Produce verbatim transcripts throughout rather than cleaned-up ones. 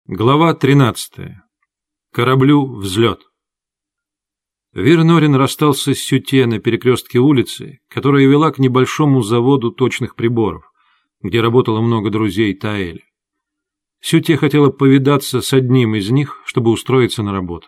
Глава тринадцатая. Кораблю взлет. Вир Норин расстался с Сюте на перекрестке улицы, которая вела к небольшому заводу точных приборов, где работало много друзей Таэля. Сюте хотела повидаться с одним из них, чтобы устроиться на работу.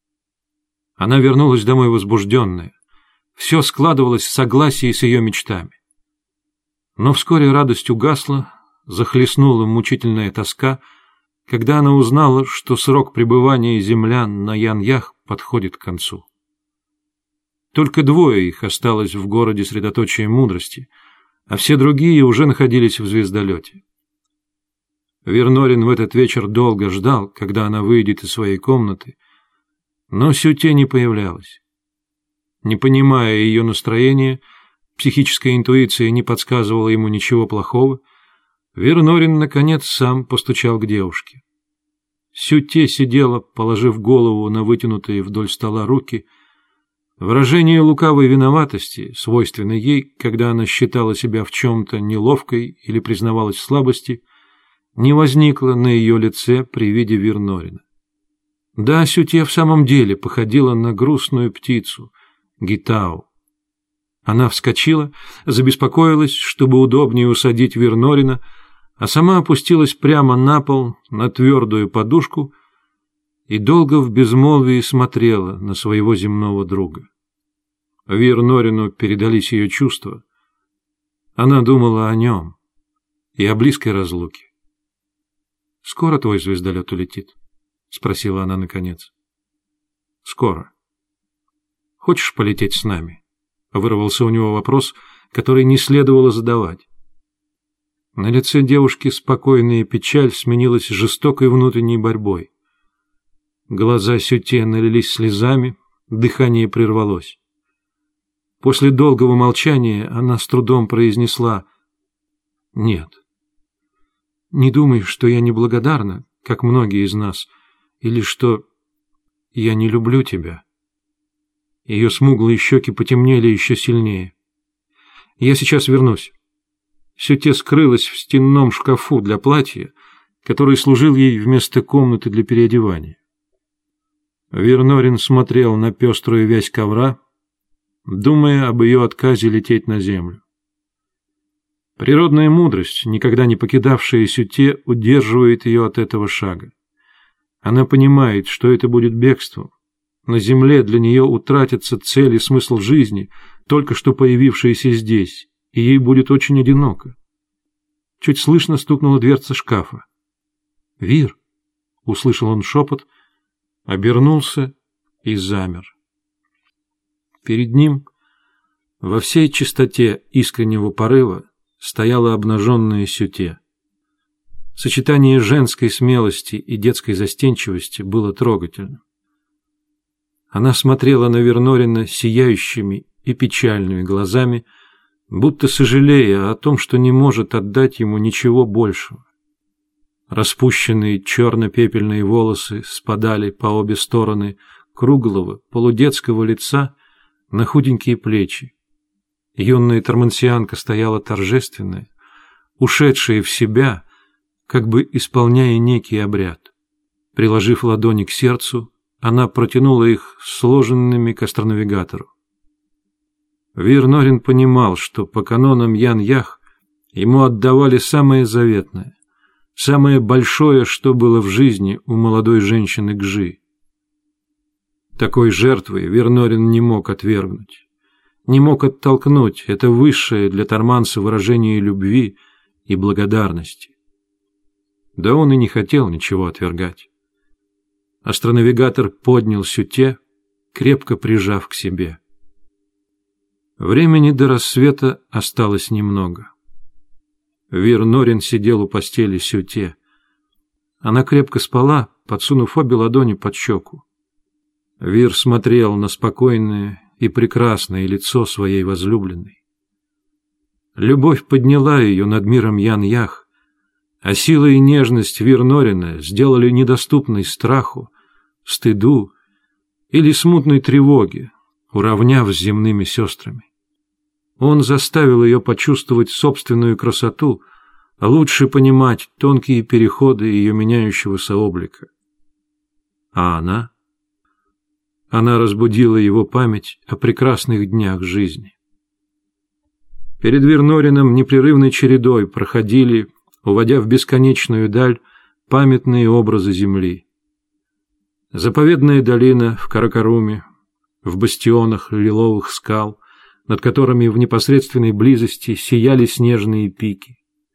Она вернулась домой возбужденная. Все складывалось в согласии с ее мечтами. Но вскоре радость угасла, захлестнула мучительная тоска, когда она узнала, что срок пребывания землян на Ян-Ях подходит к концу. Только двое их осталось в городе средоточия мудрости, а все другие уже находились в звездолете. Вир Норин в этот вечер долго ждал, когда она выйдет из своей комнаты, но Сюте не появлялась. Не понимая ее настроения, психическая интуиция не подсказывала ему ничего плохого, Вир Норин, наконец, сам постучал к девушке. Сюте сидела, положив голову на вытянутые вдоль стола руки. Выражение лукавой виноватости, свойственной ей, когда она считала себя в чем-то неловкой или признавалась в слабости, не возникло на ее лице при виде Вир Норина. Да, Сюте в самом деле походила на грустную птицу, гитау. Она вскочила, забеспокоилась, чтобы удобнее усадить Вир Норина, а сама опустилась прямо на пол, на твердую подушку, и долго в безмолвии смотрела на своего земного друга. Вир Норину передались ее чувства. Она думала о нем и о близкой разлуке. — Скоро твой звездолет улетит? — спросила она наконец. — Скоро. — Хочешь полететь с нами? — вырвался у него вопрос, который не следовало задавать. На лице девушки спокойная печаль сменилась жестокой внутренней борьбой. Глаза Сюте налились слезами, дыхание прервалось. После долгого молчания она с трудом произнесла: «Нет. Не думай, что я неблагодарна, как многие из нас, или что я не люблю тебя». Ее смуглые щеки потемнели еще сильнее. «Я сейчас вернусь». Сюте скрылась в стенном шкафу для платья, который служил ей вместо комнаты для переодевания. Вир Норин смотрел на пеструю вязь ковра, думая об ее отказе лететь на землю. Природная мудрость, никогда не покидавшая Сюте, удерживает ее от этого шага. Она понимает, что это будет бегством. На земле для нее утратятся цель и смысл жизни, только что появившиеся здесь, и ей будет очень одиноко. Чуть слышно стукнула дверца шкафа. «Вир!» — услышал он шепот, обернулся и замер. Перед ним, во всей чистоте искреннего порыва, стояла обнаженная Сюте. Сочетание женской смелости и детской застенчивости было трогательным. Она смотрела на Вир Норина сияющими и печальными глазами, будто сожалея о том, что не может отдать ему ничего большего. Распущенные черно-пепельные волосы спадали по обе стороны круглого, полудетского лица на худенькие плечи. Юная тормансианка стояла торжественная, ушедшая в себя, как бы исполняя некий обряд. Приложив ладони к сердцу, она протянула их сложенными к астронавигатору. Вир Норин понимал, что по канонам Ян-Ях ему отдавали самое заветное, самое большое, что было в жизни у молодой женщины Гжи. Такой жертвы Вир Норин не мог отвергнуть, не мог оттолкнуть это высшее для Торманса выражение любви и благодарности. Да он и не хотел ничего отвергать. Астронавигатор поднял Сюте, крепко прижав к себе. Времени до рассвета осталось немного. Вир Норин сидел у постели Сюте. Она крепко спала, подсунув обе ладони под щеку. Вир смотрел на спокойное и прекрасное лицо своей возлюбленной. Любовь подняла ее над миром Ян-Ях, а сила и нежность Вир Норина сделали недоступной страху, стыду или смутной тревоге, уравняв с земными сестрами. Он заставил ее почувствовать собственную красоту, лучше понимать тонкие переходы ее меняющегося облика. А она? Она разбудила его память о прекрасных днях жизни. Перед Вернорином непрерывной чередой проходили, уводя в бесконечную даль, памятные образы земли. Заповедная долина в Каракаруме, в бастионах лиловых скал, над которыми в непосредственной близости сияли снежные пики.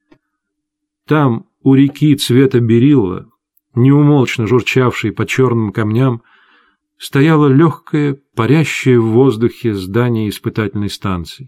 Там, у реки цвета берилла, неумолчно журчавшей по черным камням, стояло легкое, парящее в воздухе здание испытательной станции.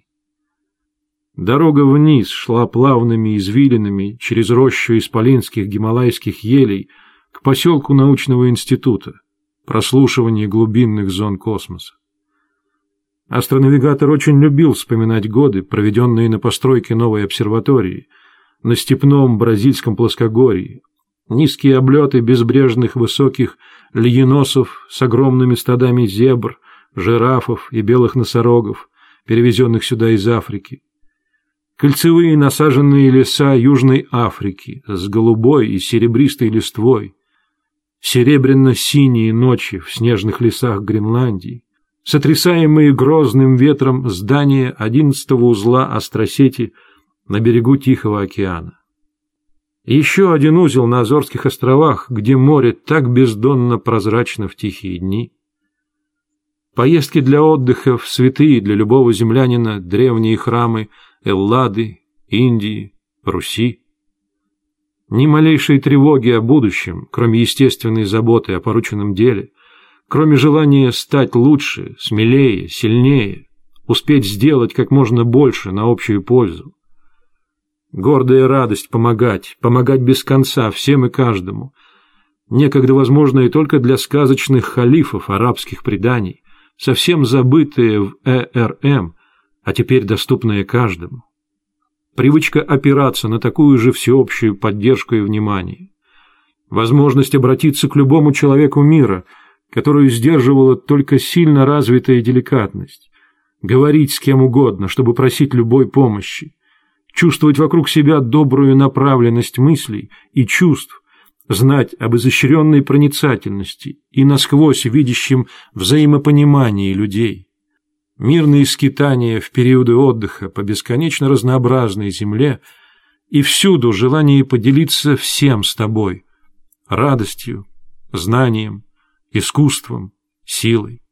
Дорога вниз шла плавными извилинами через рощу исполинских гималайских елей к поселку научного института, прослушивания глубинных зон космоса. Астронавигатор очень любил вспоминать годы, проведенные на постройке новой обсерватории, на степном бразильском плоскогорье, низкие облеты безбрежных высоких льеносов с огромными стадами зебр, жирафов и белых носорогов, перевезенных сюда из Африки, кольцевые насаженные леса Южной Африки с голубой и серебристой листвой, серебряно-синие ночи в снежных лесах Гренландии, сотрясаемые грозным ветром здания одиннадцатого узла астросети на берегу Тихого океана. Еще один узел на Азорских островах, где море так бездонно прозрачно в тихие дни. Поездки для отдыха в святые для любого землянина древние храмы Эллады, Индии, Руси. Ни малейшей тревоги о будущем, кроме естественной заботы о порученном деле, кроме желания стать лучше, смелее, сильнее, успеть сделать как можно больше на общую пользу. Гордая радость помогать, помогать без конца всем и каждому, некогда возможная только для сказочных халифов арабских преданий, совсем забытые в э эр эм, а теперь доступная каждому. Привычка опираться на такую же всеобщую поддержку и внимание. Возможность обратиться к любому человеку мира, которую сдерживала только сильно развитая деликатность. Говорить с кем угодно, чтобы просить любой помощи. Чувствовать вокруг себя добрую направленность мыслей и чувств, знать об изощренной проницательности и насквозь видящем взаимопонимании людей. Мирные скитания в периоды отдыха по бесконечно разнообразной земле и всюду желание поделиться всем с тобой, радостью, знанием, искусством, силой.